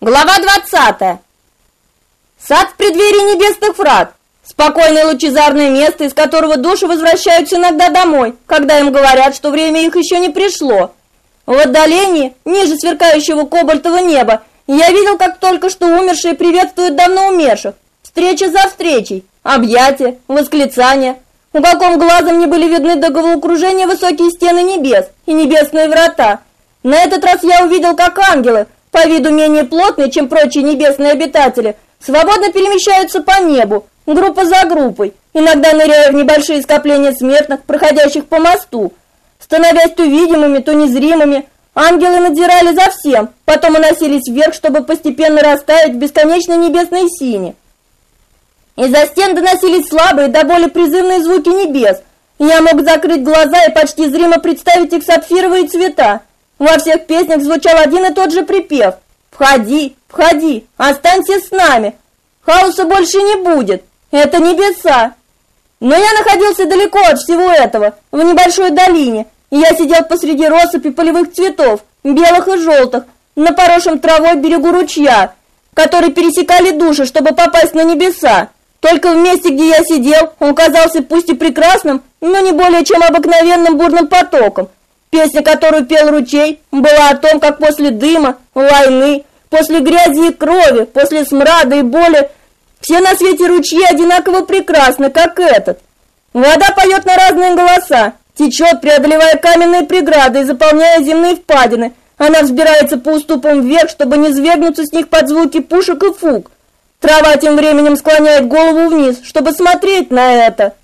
Глава 20. Сад в преддверии небесных врат. Спокойное лучезарное место, из которого души возвращаются иногда домой, когда им говорят, что время их еще не пришло. В отдалении, ниже сверкающего кобальтового неба, я видел, как только что умершие приветствуют давно умерших. Встреча за встречей, объятия, восклицания. Уголком глаза мне были видны до головокружения высокие стены небес и небесные врата. На этот раз я увидел, как ангелы, по виду менее плотные, чем прочие небесные обитатели, свободно перемещаются по небу, группа за группой, иногда ныряя в небольшие скопления смертных, проходящих по мосту. Становясь то видимыми, то незримыми, ангелы надзирали за всем, потом уносились вверх, чтобы постепенно растаять в бесконечной небесной сине. Из-за стен доносились слабые, до боли призывные звуки небес. Я мог закрыть глаза и почти зримо представить их сапфировые цвета. Во всех песнях звучал один и тот же припев: «Входи, входи, останься с нами, хаоса больше не будет, это небеса». Но я находился далеко от всего этого, в небольшой долине, и я сидел посреди россыпи полевых цветов, белых и желтых, на поросшем травой берегу ручья, который пересекали души, чтобы попасть на небеса. Только в месте, где я сидел, он казался пусть и прекрасным, но не более чем обыкновенным бурным потоком. Песня, которую пел ручей, была о том, как после дыма, войны, после грязи и крови, после смрада и боли все на свете ручьи одинаково прекрасны, как этот. Вода поет на разные голоса, течет, преодолевая каменные преграды и заполняя земные впадины. Она взбирается по уступам вверх, чтобы не свергнуться с них под звуки пушек и фуг. Трава тем временем склоняет голову вниз, чтобы смотреть на это.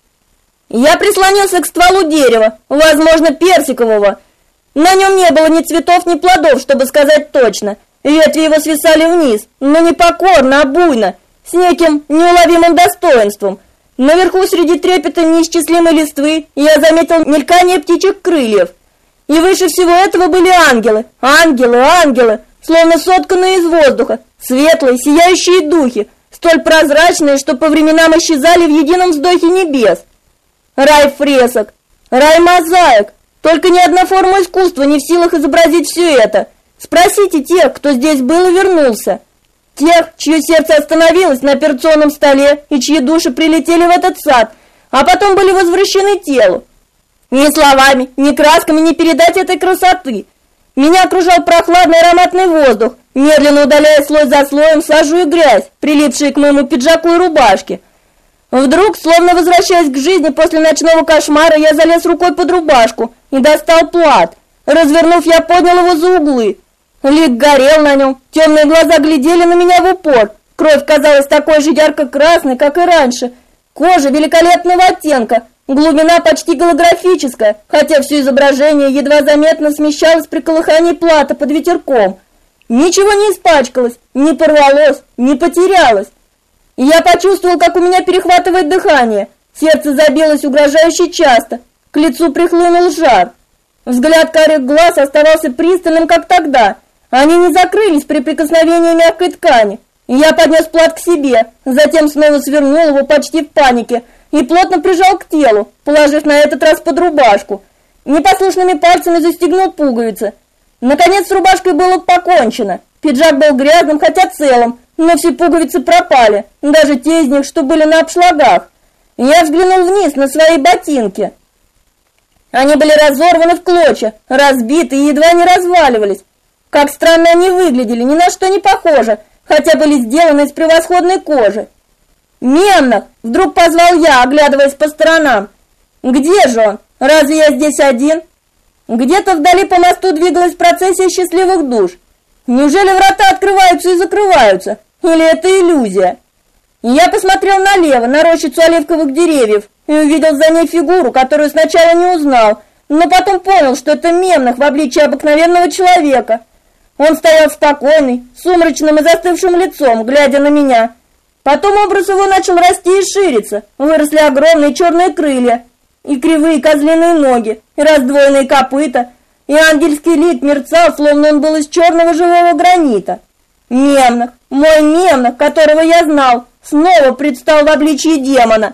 Я прислонился к стволу дерева, возможно, персикового. На нем не было ни цветов, ни плодов, чтобы сказать точно. Ветви его свисали вниз, но не покорно, а буйно, с неким неуловимым достоинством. Наверху, среди трепета неисчислимой листвы, я заметил мелькание птичьих крыльев. И выше всего этого были ангелы, ангелы, словно сотканные из воздуха, светлые, сияющие духи, столь прозрачные, что по временам исчезали в едином вздохе небес. Рай фресок, рай мозаик, только ни одна форма искусства не в силах изобразить все это. Спросите тех, кто здесь был и вернулся. Тех, чье сердце остановилось на операционном столе и чьи души прилетели в этот сад, а потом были возвращены телу. Ни словами, ни красками не передать этой красоты. Меня окружал прохладный ароматный воздух, медленно удаляя слой за слоем сажу и грязь, прилипшие к моему пиджаку и рубашке. Вдруг, словно возвращаясь к жизни после ночного кошмара, я залез рукой под рубашку и достал плат. Развернув, я поднял его за углы. Лик горел на нем, темные глаза глядели на меня в упор. Кровь казалась такой же ярко-красной, как и раньше. Кожа великолепного оттенка, глубина почти голографическая, хотя все изображение едва заметно смещалось при колыхании плата под ветерком. Ничего не испачкалось, не порвалось, не потерялось. Я почувствовал, как у меня перехватывает дыхание. Сердце забилось угрожающе часто. К лицу прихлынул жар. Взгляд карих глаз оставался пристальным, как тогда. Они не закрылись при прикосновении мягкой ткани. Я поднес плат к себе, затем снова свернул его почти в панике и плотно прижал к телу, положив на этот раз под рубашку. Непослушными пальцами застегнул пуговицы. Наконец с рубашкой было покончено. Пиджак был грязным, хотя целым, но все пуговицы пропали, даже те из них, что были на обшлагах. Я взглянул вниз на свои ботинки. Они были разорваны в клочья, разбиты и едва не разваливались. Как странно они выглядели, ни на что не похоже, хотя были сделаны из превосходной кожи. «Мемнах!» — вдруг позвал я, оглядываясь по сторонам. «Где же он? Разве я здесь один?» Где-то вдали по мосту двигалась процессия счастливых душ. Неужели врата открываются и закрываются? Или это иллюзия? Я посмотрел налево, на рощицу оливковых деревьев, и увидел за ней фигуру, которую сначала не узнал, но потом понял, что это Мемнах в обличии обыкновенного человека. Он стоял спокойный, сумрачным и застывшим лицом, глядя на меня. Потом образ его начал расти и шириться, выросли огромные черные крылья, и кривые козлиные ноги, и раздвоенные копыта, и ангельский лик мерцал, словно он был из черного живого гранита. Мемнах, мой Мемнах, которого я знал, снова предстал в обличии демона.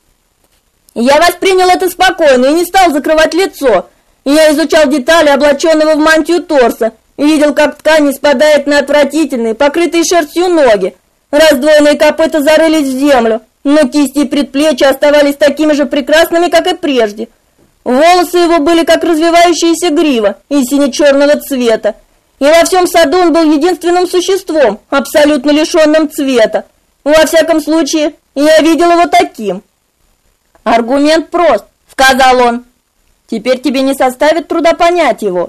Я воспринял это спокойно и не стал закрывать лицо. Я изучал детали облаченного в мантию торса Видел, как ткань спадает на отвратительные, покрытые шерстью ноги. Раздвоенные копыта зарылись в землю, но кисти и предплечья оставались такими же прекрасными, как и прежде. Волосы его были как развивающаяся грива и сине-черного цвета. И во всем саду он был единственным существом, абсолютно лишенным цвета. Во всяком случае, я видел его таким. «Аргумент прост», — сказал он. «Теперь тебе не составит труда понять его».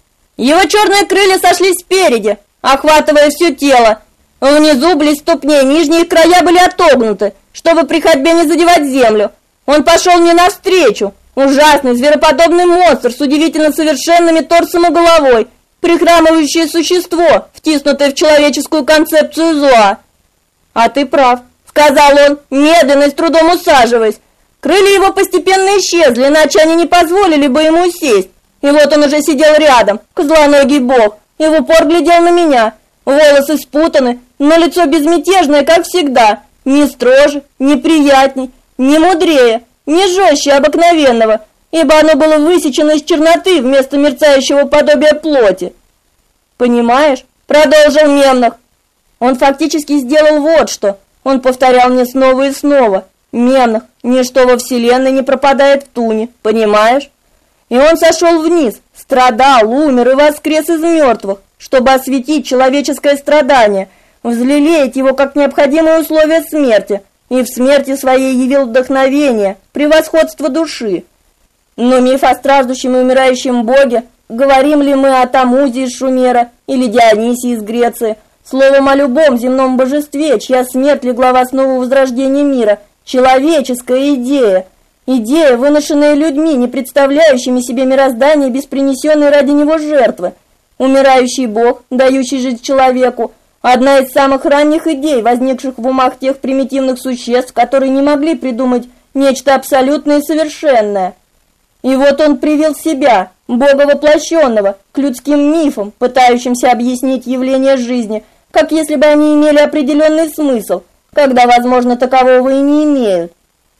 Его черные крылья сошлись спереди, охватывая все тело. Внизу, близ ступней, нижние края были отогнуты, чтобы при ходьбе не задевать землю. Он пошел мне навстречу. Ужасный, звероподобный монстр с удивительно совершенными торсом и головой, прихрамывающее существо, втиснутое в человеческую концепцию зла. «А ты прав», — сказал он, медленно и с трудом усаживаясь. Крылья его постепенно исчезли, иначе они не позволили бы ему сесть. И вот он уже сидел рядом, козлоногий бог, и в упор глядел на меня. Волосы спутаны, но лицо безмятежное, как всегда, не строже, не приятней, не мудрее, не жестче обыкновенного, ибо оно было высечено из черноты вместо мерцающего подобия плоти. «Понимаешь?» — продолжил Мемнах. Он фактически сделал вот что. Он повторял мне снова и снова. «Мемнах, ничто во вселенной не пропадает в туне, понимаешь?» И он сошел вниз, страдал, умер и воскрес из мертвых, чтобы осветить человеческое страдание, взлелеять его как необходимое условие смерти, и в смерти своей явил вдохновение, превосходство души. Но миф о страждущем и умирающем боге, говорим ли мы о Тамузе из Шумера или Дионисии из Греции, словом о любом земном божестве, чья смерть легла в основу возрождения мира, человеческая идея, идея, выношенная людьми, не представляющими себе мироздание без принесенной ради него жертвы. Умирающий бог, дающий жизнь человеку, одна из самых ранних идей, возникших в умах тех примитивных существ, которые не могли придумать нечто абсолютное и совершенное. И вот он привел себя, бога воплощенного, к людским мифам, пытающимся объяснить явления жизни, как если бы они имели определенный смысл, когда, возможно, такового и не имеют.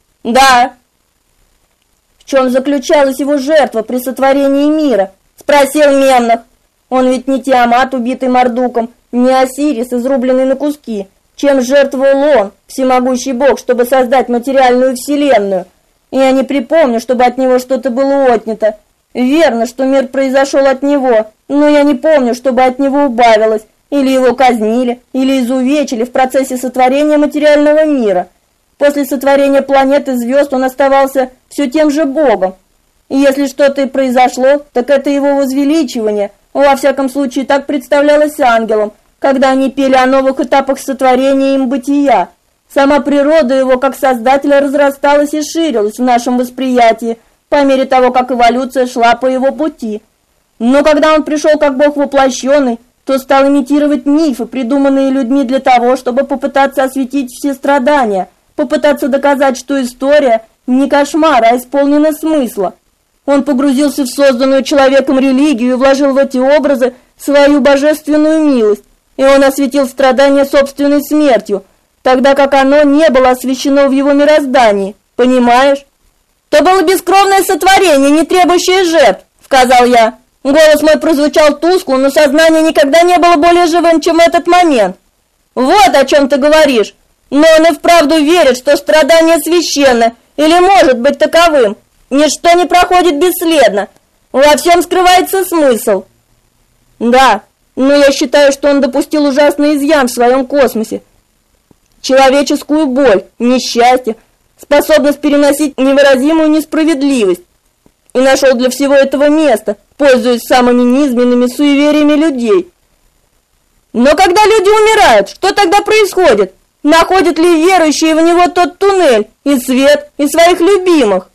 «Да». «В чем заключалась его жертва при сотворении мира?» — спросил Мемнах. «Он ведь не Тиамат, убитый Мардуком, не Осирис, изрубленный на куски. Чем жертвовал он, всемогущий бог, чтобы создать материальную вселенную? И я не припомню, чтобы от него что-то было отнято. Верно, что мир произошел от него, но я не помню, чтобы от него убавилось, или его казнили, или изувечили в процессе сотворения материального мира. После сотворения планет и звезд он оставался все тем же богом. И если что-то и произошло, так это его возвеличивание. Во всяком случае, так представлялось ангелам, когда они пели о новых этапах сотворения им бытия. Сама природа его как создателя разрасталась и ширилась в нашем восприятии по мере того, как эволюция шла по его пути. Но когда он пришел как бог воплощенный, то стал имитировать мифы, придуманные людьми для того, чтобы попытаться осветить все страдания, попытаться доказать, что история не кошмар, а исполнена смысла. Он погрузился в созданную человеком религию и вложил в эти образы свою божественную милость, и он осветил страдания собственной смертью, тогда как оно не было освящено в его мироздании, понимаешь? То было бескровное сотворение, не требующее жертв, сказал я. Голос мой прозвучал тускло, но сознание никогда не было более живым, чем в этот момент. Вот о чем ты говоришь. Но он и вправду верит, что страдание священно, или может быть таковым. Ничто не проходит бесследно. Во всем скрывается смысл. Да, но я считаю, что он допустил ужасный изъян в своем космосе. Человеческую боль, несчастье, способность переносить невыразимую несправедливость. И нашел для всего этого место, пользуясь самыми низменными суевериями людей. Но когда люди умирают, что тогда происходит? Находят ли верующие в него тот туннель и свет, и своих любимых?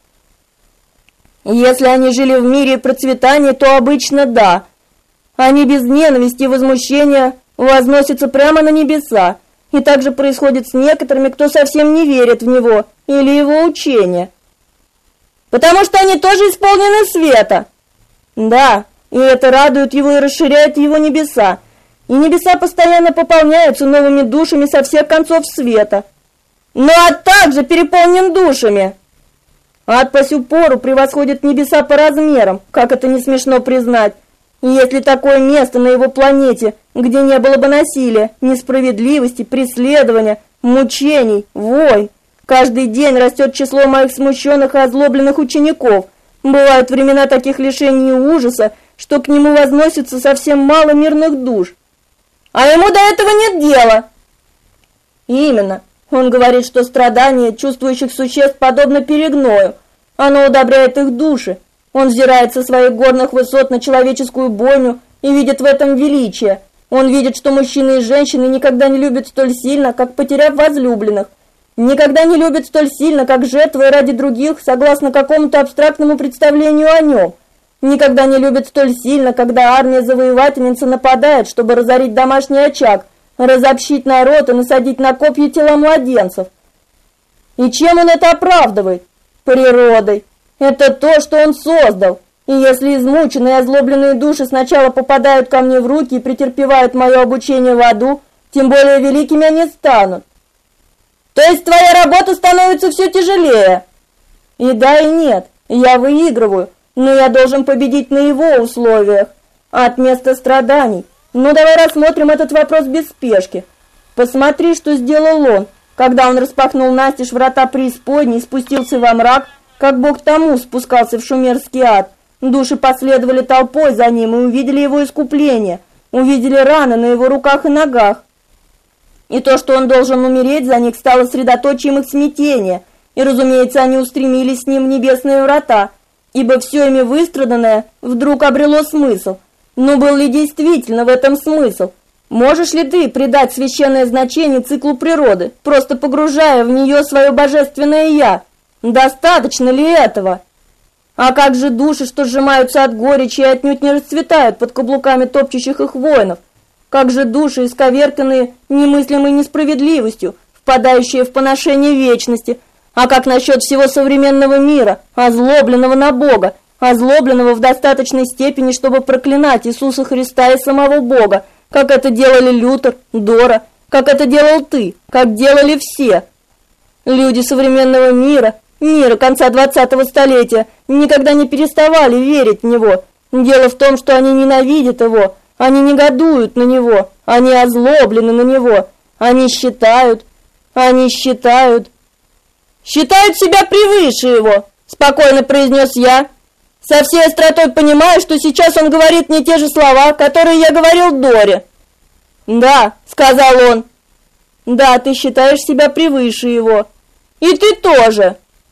Если они жили в мире процветания, то обычно да. Они без ненависти и возмущения возносятся прямо на небеса. И так же происходит с некоторыми, кто совсем не верит в него или его учение. Потому что они тоже исполнены света. Да, и это радует его и расширяет его небеса. И небеса постоянно пополняются новыми душами со всех концов света. Но ад также переполнен душами. Ад по сю пору превосходит небеса по размерам, как это не смешно признать. Есть ли такое место на его планете, где не было бы насилия, несправедливости, преследования, мучений, войн? Каждый день растет число моих смущенных и озлобленных учеников. Бывают времена таких лишений и ужаса, что к нему возносится совсем мало мирных душ. А ему до этого нет дела. Именно. Он говорит, что страдание чувствующих существ подобно перегною. Оно удобряет их души. Он взирает со своих горных высот на человеческую бойню и видит в этом величие. Он видит, что мужчины и женщины никогда не любят столь сильно, как потеряв возлюбленных. Никогда не любят столь сильно, как жертвуя ради других, согласно какому-то абстрактному представлению о нем. Никогда не любят столь сильно, когда армия завоевательницы нападает, чтобы разорить домашний очаг, разобщить народ и насадить на копья тела младенцев. И чем он это оправдывает? Природой. Это то, что он создал. И если измученные и озлобленные души сначала попадают ко мне в руки и претерпевают мое обучение в аду, тем более великими они станут. То есть твоя работа становится все тяжелее? И да, и нет. Я выигрываю, но я должен победить на его условиях. От места страданий. Ну давай рассмотрим этот вопрос без спешки. Посмотри, что сделал он, когда он распахнул настежь врата преисподней и спустился во мрак, как бог Таммус спускался в шумерский ад. Души последовали толпой за ним и увидели его искупление, увидели раны на его руках и ногах. И то, что он должен умереть за них, стало средоточием их смятения, и, разумеется, они устремились с ним в небесные врата, ибо все ими выстраданное вдруг обрело смысл. Но был ли действительно в этом смысл? Можешь ли ты придать священное значение циклу природы, просто погружая в нее свое божественное «я»? Достаточно ли этого? А как же души, что сжимаются от горечи и отнюдь не расцветают под каблуками топчущих их воинов? Как же души, исковерканные немыслимой несправедливостью, впадающие в поношение вечности? А как насчет всего современного мира, озлобленного на Бога, озлобленного в достаточной степени, чтобы проклинать Иисуса Христа и самого Бога, как это делали Лютер, Дора, как это делал ты, как делали все? Люди современного мира конца 20-го столетия, никогда не переставали верить в него. Дело в том, что они ненавидят его, они негодуют на него, они озлоблены на него, они считают себя превыше его, спокойно произнес я, со всей остротой понимая, что сейчас он говорит не те же слова, которые я говорил Доре. «Да», — сказал он, — «да, ты считаешь себя превыше его. И ты тоже».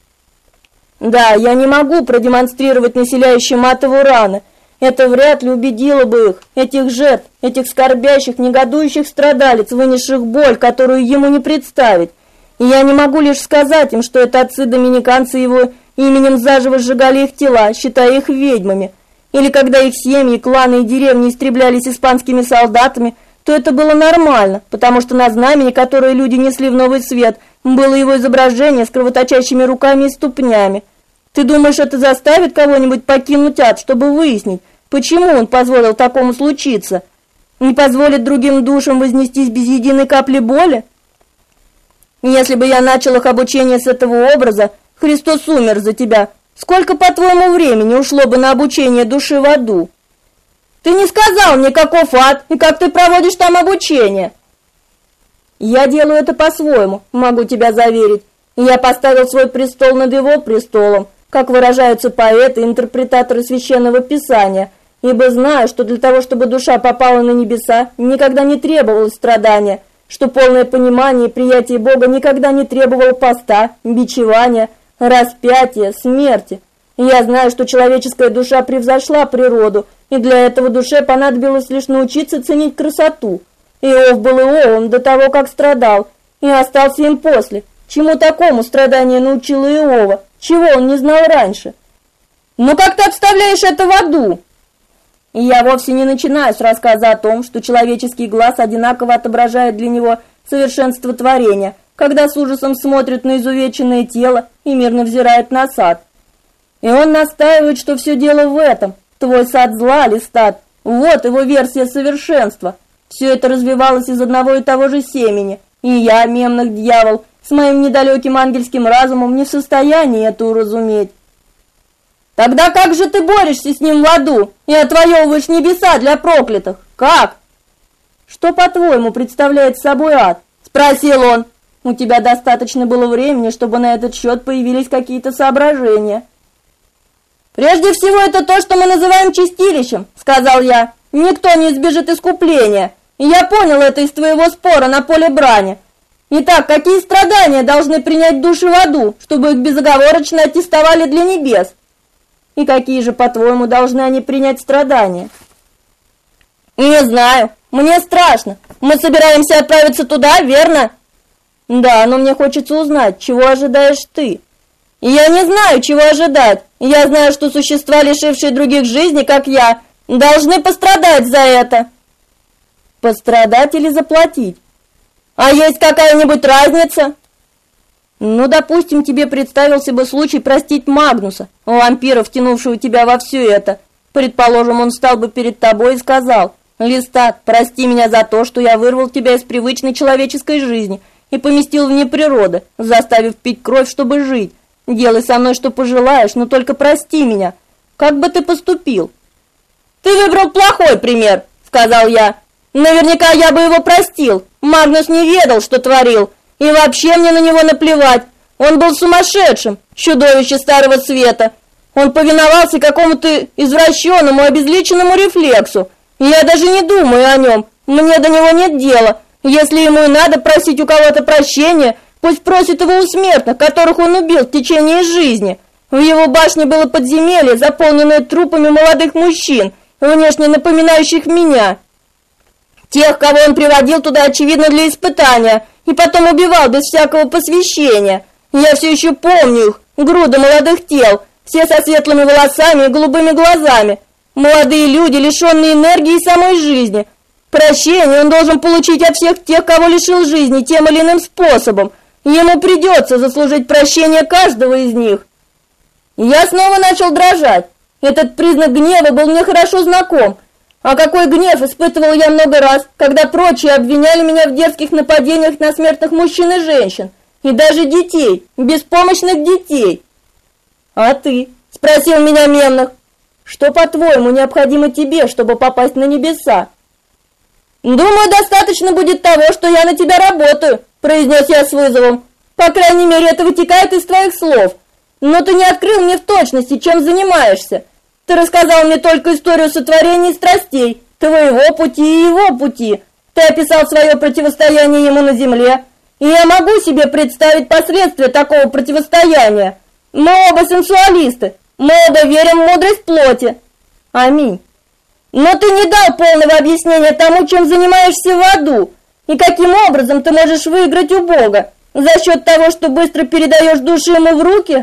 «Да, я не могу продемонстрировать населяющим атову раны. Это вряд ли убедило бы их, этих жертв, этих скорбящих, негодующих страдалиц, вынесших боль, которую ему не представить. И я не могу лишь сказать им, что это отцы-доминиканцы его именем заживо сжигали их тела, считая их ведьмами. Или когда их семьи, кланы и деревни истреблялись испанскими солдатами, то это было нормально, потому что на знамени, которое люди несли в новый свет, было его изображение с кровоточащими руками и ступнями. Ты думаешь, это заставит кого-нибудь покинуть ад, чтобы выяснить, почему он позволил такому случиться? Не позволит другим душам вознестись без единой капли боли? Если бы я начал их обучение с этого образа, Христос умер за тебя. Сколько, по-твоему, времени ушло бы на обучение души в аду? Ты не сказал мне, каков ад и как ты проводишь там обучение. Я делаю это по-своему, могу тебя заверить. Я поставил свой престол над его престолом, как выражаются поэты и интерпретаторы Священного Писания, ибо знаю, что для того, чтобы душа попала на небеса, никогда не требовалось страдания, что полное понимание и приятие Бога никогда не требовало поста, бичевания, распятия, смерти. Я знаю, что человеческая душа превзошла природу, и для этого душе понадобилось лишь научиться ценить красоту. Иов был Иовом до того, как страдал, и остался им после. Чему такому страдание научило Иова? Чего он не знал раньше? Ну как ты обставляешь это в аду? И я вовсе не начинаю с рассказа о том, что человеческий глаз одинаково отображает для него совершенство творения, когда с ужасом смотрит на изувеченное тело и мирно взирает на сад. И он настаивает, что все дело в этом. Твой сад зла, Листат, вот его версия совершенства. Все это развивалось из одного и того же семени, и я, мемных дьявол, с моим недалеким ангельским разумом не в состоянии это уразуметь. Тогда как же ты борешься с ним в аду и отвоевываешь небеса для проклятых? Как? Что, по-твоему, представляет собой ад? Спросил он. У тебя достаточно было времени, чтобы на этот счет появились какие-то соображения. Прежде всего, это то, что мы называем чистилищем, сказал я. Никто не избежит искупления. И я понял это из твоего спора на поле брани. Итак, какие страдания должны принять души в аду, чтобы их безоговорочно аттестовали для небес? И какие же, по-твоему, должны они принять страдания? Не знаю. Мне страшно. Мы собираемся отправиться туда, верно? Да, но мне хочется узнать, чего ожидаешь ты. И я не знаю, чего ожидать. Я знаю, что существа, лишившие других жизни, как я, должны пострадать за это. Пострадать или заплатить? А есть какая-нибудь разница? Ну, допустим, тебе представился бы случай простить Магнуса, вампира, втянувшего тебя во все это. Предположим, он встал бы перед тобой и сказал: «Листат, прости меня за то, что я вырвал тебя из привычной человеческой жизни и поместил вне природы, заставив пить кровь, чтобы жить. Делай со мной, что пожелаешь, но только прости меня». Как бы ты поступил? Ты выбрал плохой пример, сказал я. Наверняка я бы его простил. Магнус не ведал, что творил. И вообще мне на него наплевать. Он был сумасшедшим, чудовище Старого Света. Он повиновался какому-то извращенному, обезличенному рефлексу. Я даже не думаю о нем. Мне до него нет дела. Если ему и надо просить у кого-то прощения, пусть просит его у смертных, которых он убил в течение жизни. В его башне было подземелье, заполненное трупами молодых мужчин, внешне напоминающих меня. Тех, кого он приводил туда, очевидно, для испытания, и потом убивал без всякого посвящения. Я все еще помню их, груды молодых тел, все со светлыми волосами и голубыми глазами. Молодые люди, лишенные энергии и самой жизни. Прощение он должен получить от всех тех, кого лишил жизни тем или иным способом. Ему придется заслужить прощение каждого из них. Я снова начал дрожать. Этот признак гнева был мне хорошо знаком. А какой гнев испытывал я много раз, когда прочие обвиняли меня в дерзких нападениях на смертных мужчин и женщин, и даже детей, беспомощных детей. А ты? Спросил меня Мемнах. Что, по-твоему, необходимо тебе, чтобы попасть на небеса? Думаю, достаточно будет того, что я на тебя работаю, произнес я с вызовом. По крайней мере, это вытекает из твоих слов. Но ты не открыл мне в точности, чем занимаешься. Ты рассказал мне только историю сотворения страстей, твоего пути и его пути. Ты описал свое противостояние ему на земле. И я могу себе представить последствия такого противостояния. Мы оба сенсуалисты. Мы оба верим в мудрость плоти. Аминь. Но ты не дал полного объяснения тому, чем занимаешься в аду. И каким образом ты можешь выиграть у Бога? За счет того, что быстро передаешь души ему в руки?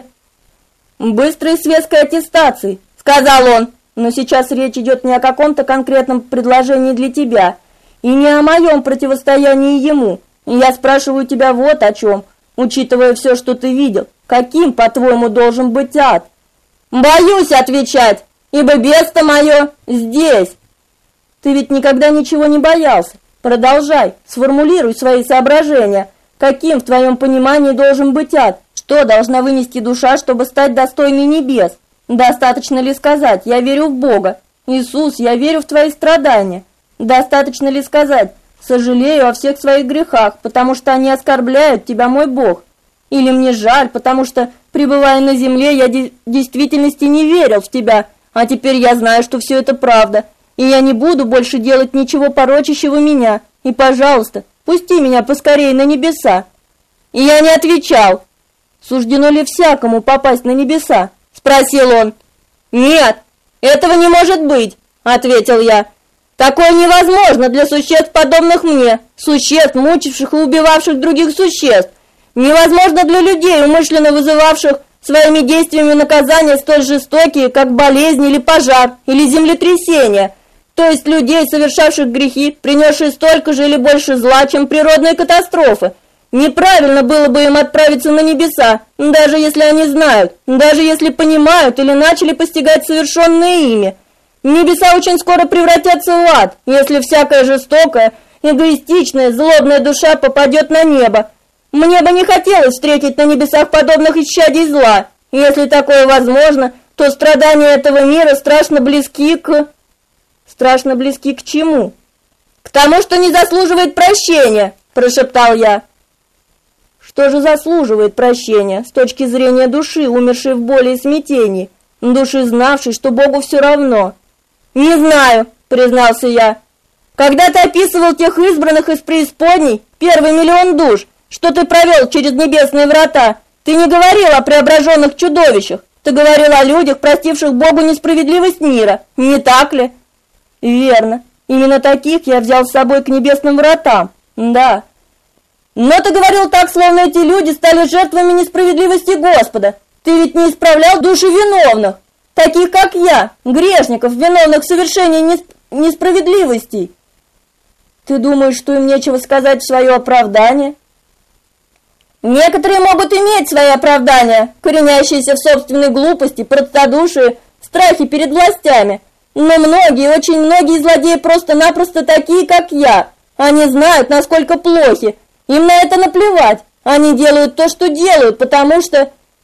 Быстрой светской аттестации, сказал он. Но сейчас речь идет не о каком-то конкретном предложении для тебя, и не о моем противостоянии ему. Я спрашиваю тебя вот о чем, учитывая все, что ты видел. Каким, по-твоему, должен быть ад? Боюсь отвечать, ибо бесто мое здесь. Ты ведь никогда ничего не боялся. Продолжай, сформулируй свои соображения. Каким, в твоем понимании, должен быть ад? Что должна вынести душа, чтобы стать достойной небес? Достаточно ли сказать: «Я верю в Бога»? Иисус, я верю в твои страдания. Достаточно ли сказать: «Сожалею о всех своих грехах, потому что они оскорбляют тебя, мой Бог»? Или мне жаль, потому что, пребывая на земле, я в действительности не верил в тебя, а теперь я знаю, что все это правда, и я не буду больше делать ничего порочащего меня, и, пожалуйста, пусти меня поскорее на небеса. И я не отвечал. Суждено ли всякому попасть на небеса? Спросил он. Нет, этого не может быть, ответил я. Такое невозможно для существ, подобных мне, существ, мучивших и убивавших других существ. Невозможно для людей, умышленно вызывавших своими действиями наказания столь жестокие, как болезнь или пожар, или землетрясение. То есть людей, совершавших грехи, принесшие столько же или больше зла, чем природные катастрофы. Неправильно было бы им отправиться на небеса, даже если они знают, даже если понимают или начали постигать совершенное ими. Небеса очень скоро превратятся в ад, если всякая жестокая, эгоистичная, злобная душа попадет на небо. Мне бы не хотелось встретить на небесах подобных исчадий зла. Если такое возможно, то страдания этого мира страшно близки к... Страшно близки к чему? К тому, что не заслуживает прощения, прошептал я. Что же заслуживает прощения с точки зрения души, умершей в боли и смятении, души, знавшей, что Богу все равно? Не знаю, признался я. Когда ты описывал тех избранных из преисподней, 1 миллион душ, что ты провел через небесные врата, ты не говорил о преображенных чудовищах, ты говорил о людях, простивших Богу несправедливость мира, не так ли? Верно, именно таких я взял с собой к небесным вратам, да. Но ты говорил так, словно эти люди стали жертвами несправедливости Господа. Ты ведь не исправлял души виновных, таких как я, грешников, виновных в совершении несправедливостей. Ты думаешь, что им нечего сказать в свое оправдание? Некоторые могут иметь свои оправдания, коренящиеся в собственной глупости, простодушии, страхе перед властями. Но многие, очень многие злодеи просто-напросто такие, как я. Они знают, насколько плохи. Им на это наплевать. Они делают то, что делают, потому что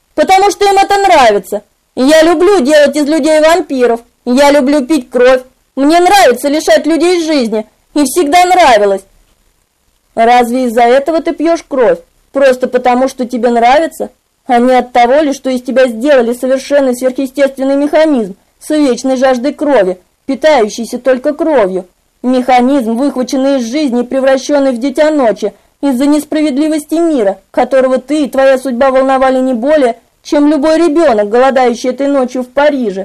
им это нравится. Я люблю делать из людей вампиров. Я люблю пить кровь. Мне нравится лишать людей жизни. И всегда нравилось. Разве из-за этого ты пьешь кровь? Просто потому, что тебе нравится? А не от того ли, что из тебя сделали совершенно сверхъестественный механизм с вечной жаждой крови, питающийся только кровью? Механизм, выхваченный из жизни и превращенный в дитя ночи из-за несправедливости мира, которого ты и твоя судьба волновали не более, чем любой ребенок, голодающий этой ночью в Париже.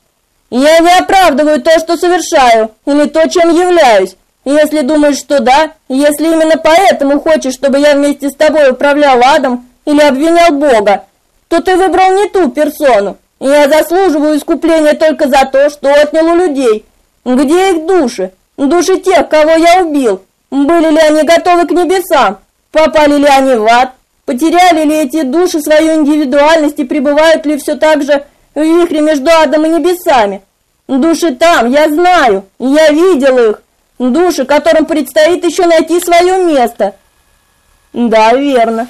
Я не оправдываю то, что совершаю, или то, чем являюсь. Если думаешь, что да, если именно поэтому хочешь, чтобы я вместе с тобой управлял адом или обвинял Бога, то ты выбрал не ту персону. Я заслуживаю искупления только за то, что отнял у людей. Где их души? Души тех, кого я убил. Были ли они готовы к небесам? Попали ли они в ад? Потеряли ли эти души свою индивидуальность и пребывают ли все так же в вихре между адом и небесами? Души там, я знаю, я видел их. Души, которым предстоит еще найти свое место. Да, верно.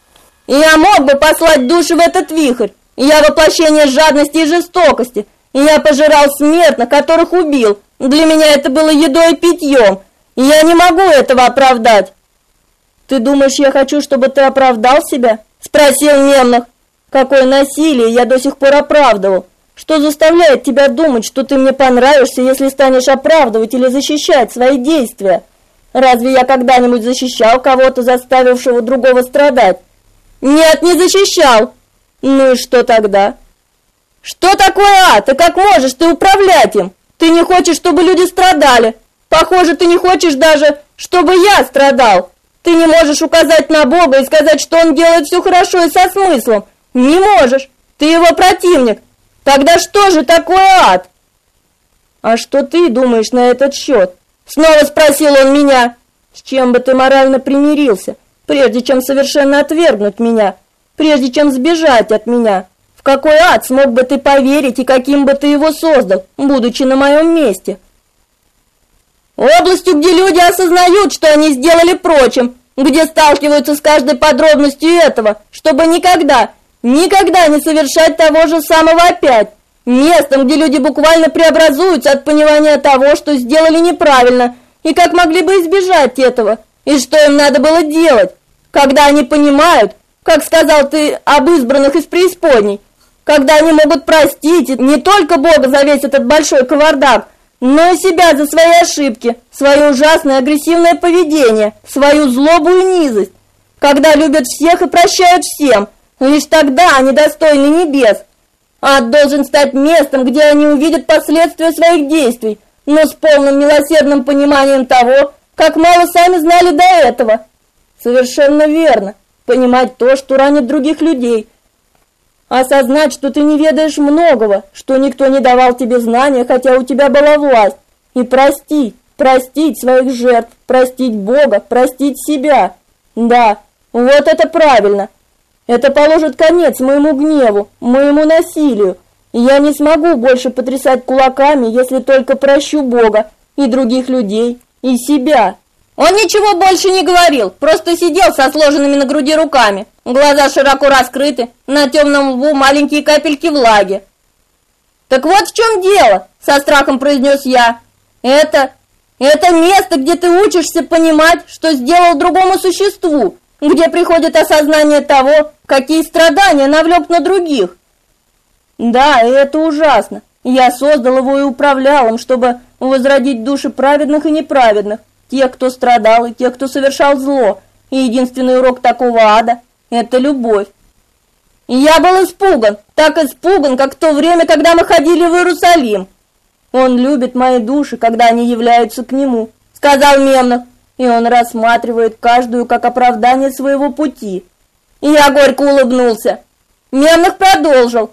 Я мог бы послать души в этот вихрь. Я воплощение жадности и жестокости. Я пожирал смертных, которых убил. Для меня это было едой и питьем. Я не могу этого оправдать. Ты думаешь, я хочу, чтобы ты оправдал себя? Спросил Мемнах. Какое насилие я до сих пор оправдывал. Что заставляет тебя думать, что ты мне понравишься, если станешь оправдывать или защищать свои действия? Разве я когда-нибудь защищал кого-то, заставившего другого страдать? Нет, не защищал. Ну и что тогда? Что такое ад, и как можешь ты управлять им? Ты не хочешь, чтобы люди страдали. Похоже, ты не хочешь даже, чтобы я страдал. Ты не можешь указать на Бога и сказать, что Он делает все хорошо и со смыслом. Не можешь. Ты его противник. Тогда что же такое ад? А что ты думаешь на этот счет? Снова спросил он меня. С чем бы ты морально примирился, прежде чем совершенно отвергнуть меня, прежде чем сбежать от меня? В какой ад смог бы ты поверить и каким бы ты его создал, будучи на моем месте? Областью, где люди осознают, что они сделали прочим, где сталкиваются с каждой подробностью этого, чтобы никогда не совершать того же самого опять. Местом, где люди буквально преобразуются от понимания того, что сделали неправильно, и как могли бы избежать этого, и что им надо было делать, когда они понимают, как сказал ты об избранных из преисподней, когда они могут простить не только Бога за весь этот большой кавардак, но и себя за свои ошибки, свое ужасное агрессивное поведение, свою злобу и низость, когда любят всех и прощают всем. Лишь тогда они достойны небес. Ад должен стать местом, где они увидят последствия своих действий, но с полным милосердным пониманием того, как мало сами знали до этого. Совершенно верно. Понимать то, что ранит других людей. Осознать, что ты не ведаешь многого, что никто не давал тебе знания, хотя у тебя была власть. И простить своих жертв, простить Бога, простить себя. Да, вот это правильно. Это положит конец моему гневу, моему насилию. И я не смогу больше потрясать кулаками, если только прощу Бога и других людей, и себя. Он ничего больше не говорил, просто сидел со сложенными на груди руками. Глаза широко раскрыты, на темном лбу маленькие капельки влаги. Так вот в чем дело, со страхом произнес я. Это место, где ты учишься понимать, что сделал другому существу, где приходит осознание того, какие страдания навлек на других. Да, и это ужасно. Я создал его и управлял им, чтобы возродить души праведных и неправедных, тех, кто страдал, и тех, кто совершал зло. И единственный урок такого ада – это любовь. И я был испуган, так испуган, как в то время, когда мы ходили в Иерусалим. Он любит мои души, когда они являются к нему, сказал Мемнах, и он рассматривает каждую как оправдание своего пути. И я горько улыбнулся. Мемнах продолжил.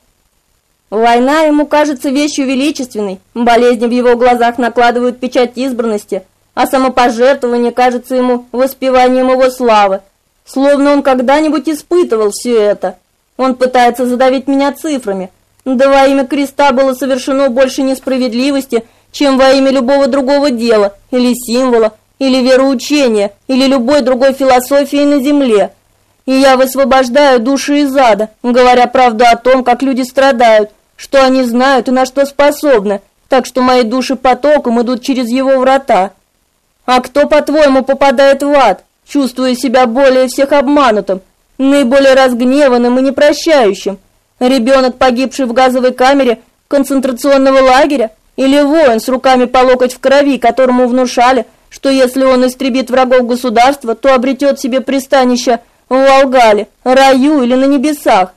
Война ему кажется вещью величественной, болезни в его глазах накладывают печать избранности, а самопожертвование кажется ему воспеванием его славы, словно он когда-нибудь испытывал все это. Он пытается задавить меня цифрами. Да во имя креста было совершено больше несправедливости, чем во имя любого другого дела, или символа, или вероучения, или любой другой философии на земле. И я высвобождаю души из ада, говоря правду о том, как люди страдают, что они знают и на что способны, так что мои души потоком идут через его врата. А кто, по-твоему, попадает в ад, чувствуя себя более всех обманутым, наиболее разгневанным и непрощающим? Ребенок, погибший в газовой камере концентрационного лагеря, или воин с руками по локоть в крови, которому внушали, что если он истребит врагов государства, то обретет себе пристанище в Волгале, раю или на небесах?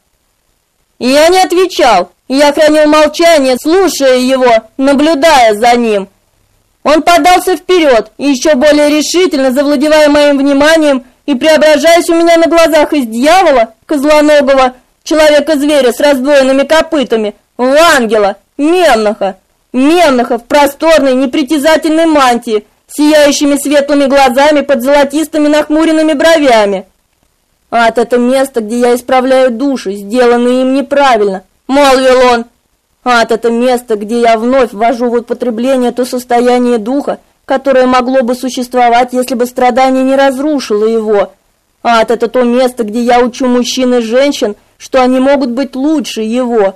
И я не отвечал, я хранил молчание, слушая его, наблюдая за ним. Он подался вперед, еще более решительно завладевая моим вниманием и преображаясь у меня на глазах из дьявола, козлоногого, человека-зверя с раздвоенными копытами, в ангела, Мемнаха. Мемнаха в просторной, непритязательной мантии, сияющими светлыми глазами под золотистыми нахмуренными бровями. Ад — это место, где я исправляю души, сделанные им неправильно, молвил он. Ад — это место, где я вновь ввожу в употребление то состояние духа, которое могло бы существовать, если бы страдание не разрушило его. Ад — это то место, где я учу мужчин и женщин, что они могут быть лучше его.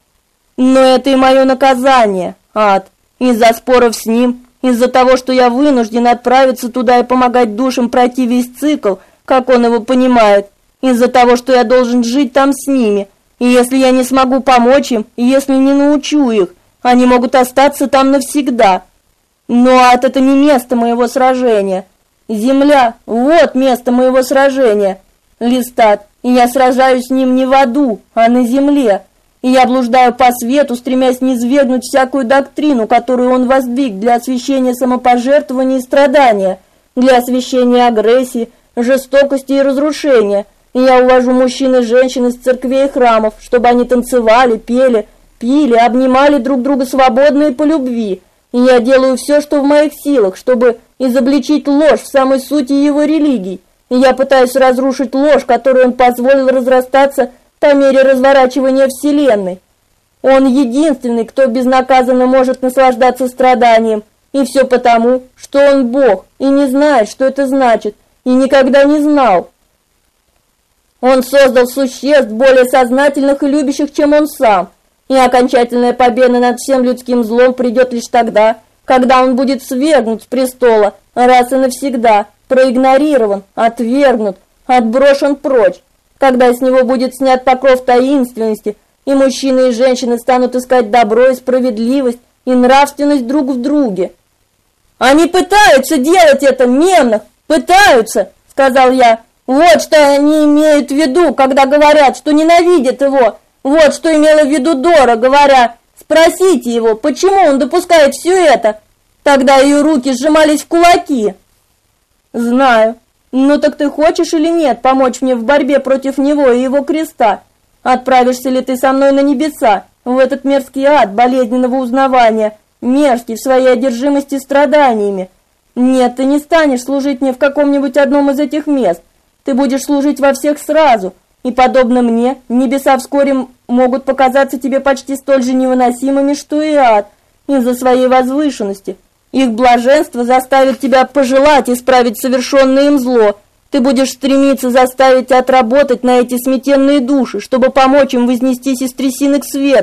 Но это и мое наказание, ад, из-за споров с ним, из-за того, что я вынужден отправиться туда и помогать душам пройти весь цикл, как он его понимает, из-за того, что я должен жить там с ними, и если я не смогу помочь им, и если не научу их, они могут остаться там навсегда. Но ад — это не место моего сражения. Земля — вот место моего сражения. Листат, и я сражаюсь с ним не в аду, а на земле. И я блуждаю по свету, стремясь низвергнуть всякую доктрину, которую он воздвиг для освящения самопожертвования и страдания, для освящения агрессии, жестокости и разрушения. И я увожу мужчин и женщин из церквей и храмов, чтобы они танцевали, пели, пили, обнимали друг друга свободно и по любви. И я делаю все, что в моих силах, чтобы изобличить ложь в самой сути его религий. И я пытаюсь разрушить ложь, которую он позволил разрастаться по мере разворачивания Вселенной. Он единственный, кто безнаказанно может наслаждаться страданием, и все потому, что он Бог и не знает, что это значит, и никогда не знал. Он создал существ более сознательных и любящих, чем он сам, и окончательная победа над всем людским злом придет лишь тогда, когда он будет свергнут с престола раз и навсегда, проигнорирован, отвергнут, отброшен прочь, когда с него будет снят покров таинственности, и мужчины и женщины станут искать добро и справедливость и нравственность друг в друге. Они пытаются делать это, Мемнах, пытаются, сказал я. Вот что они имеют в виду, когда говорят, что ненавидят его. Вот что имела в виду Дора, говоря: спросите его, почему он допускает все это. Тогда ее руки сжимались в кулаки. Знаю. Ну так ты хочешь или нет помочь мне в борьбе против него и его креста? Отправишься ли ты со мной на небеса, в этот мерзкий ад болезненного узнавания, мерзкий в своей одержимости страданиями? Нет, ты не станешь служить мне в каком-нибудь одном из этих мест. Ты будешь служить во всех сразу, и, подобно мне, небеса вскоре могут показаться тебе почти столь же невыносимыми, что и ад, из-за своей возвышенности. Их блаженство заставит тебя пожелать исправить совершенное им зло. Ты будешь стремиться заставить отработать на эти сметенные души, чтобы помочь им вознестись из трясины к свету.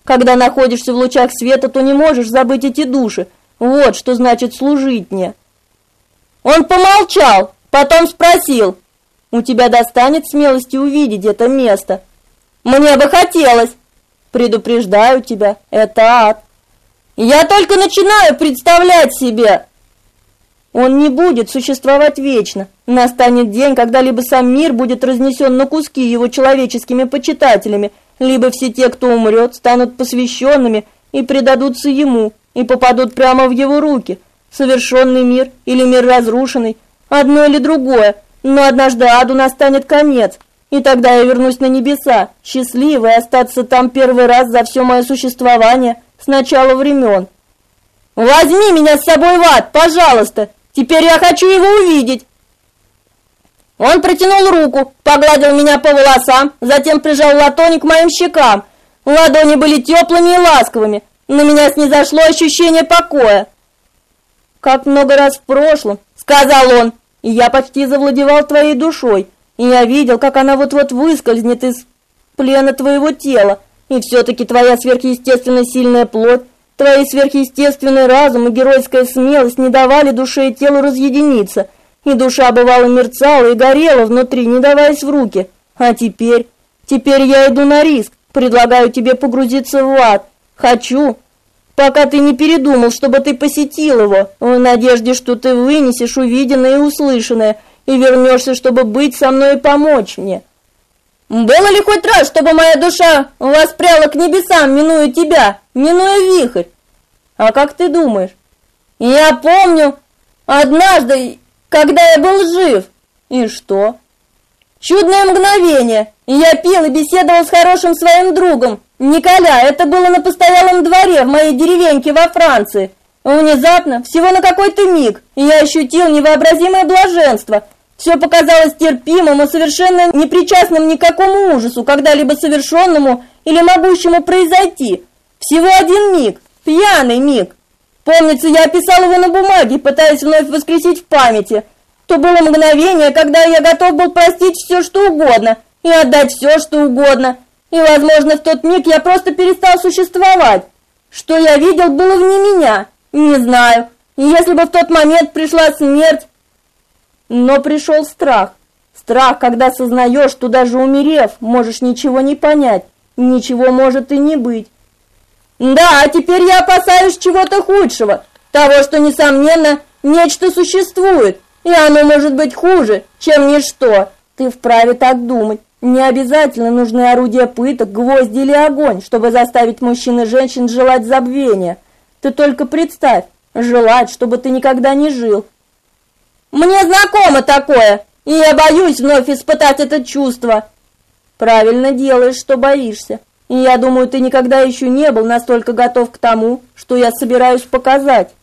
Когда находишься в лучах света, то не можешь забыть эти души. Вот что значит служить мне. Он помолчал, потом спросил: у тебя достанет смелости увидеть это место? Мне бы хотелось. Предупреждаю тебя, это ад. Я только начинаю представлять себе. Он не будет существовать вечно. Настанет день, когда либо сам мир будет разнесен на куски его человеческими почитателями, либо все те, кто умрет, станут посвященными и предадутся ему, и попадут прямо в его руки. Совершенный мир или мир разрушенный, одно или другое, но однажды аду настанет конец, и тогда я вернусь на небеса, счастливый остаться там первый раз за все мое существование с начала времен. Возьми меня с собой в ад, пожалуйста, теперь я хочу его увидеть. Он протянул руку, погладил меня по волосам, затем прижал ладони к моим щекам. Ладони были теплыми и ласковыми, на меня снизошло ощущение покоя. «Как много раз в прошлом», — сказал он, — «и я почти завладевал твоей душой, и я видел, как она вот-вот выскользнет из плена твоего тела, и все-таки твоя сверхъестественно сильная плоть, твои сверхъестественный разум и геройская смелость не давали душе и телу разъединиться, и душа, бывало, мерцала и горела внутри, не даваясь в руки. А теперь я иду на риск, предлагаю тебе погрузиться в ад. Хочу, пока ты не передумал, чтобы ты посетил его, в надежде, что ты вынесешь увиденное и услышанное, и вернешься, чтобы быть со мной и помочь мне. Было ли хоть раз, чтобы моя душа воспряла к небесам, минуя тебя, минуя вихрь? А как ты думаешь? Я помню однажды, когда я был жив. И что? Чудное мгновение. Я пил и беседовал с хорошим своим другом, Николя. Это было на постоялом дворе в моей деревеньке во Франции. Внезапно, всего на какой-то миг, я ощутил невообразимое блаженство. Все показалось терпимым и совершенно непричастным ни к какому ужасу, когда-либо совершенному или могущему произойти. Всего один миг, пьяный миг. Помнится, я описал его на бумаге, пытаясь вновь воскресить в памяти. То было мгновение, когда я готов был простить все, что угодно, и отдать все, что угодно. И, возможно, в тот миг я просто перестал существовать. Что я видел, было вне меня, не знаю. И если бы в тот момент пришла смерть... Но пришел страх. Страх, когда сознаешь, что даже умерев, можешь ничего не понять, ничего может и не быть. Да, теперь я опасаюсь чего-то худшего, того, что, несомненно, нечто существует, и оно может быть хуже, чем ничто. Ты вправе так думать. Не обязательно нужны орудия пыток, гвозди или огонь, чтобы заставить мужчин и женщин желать забвения. Ты только представь, желать, чтобы ты никогда не жил. Мне знакомо такое, и я боюсь вновь испытать это чувство. Правильно делаешь, что боишься. И я думаю, ты никогда еще не был настолько готов к тому, что я собираюсь показать.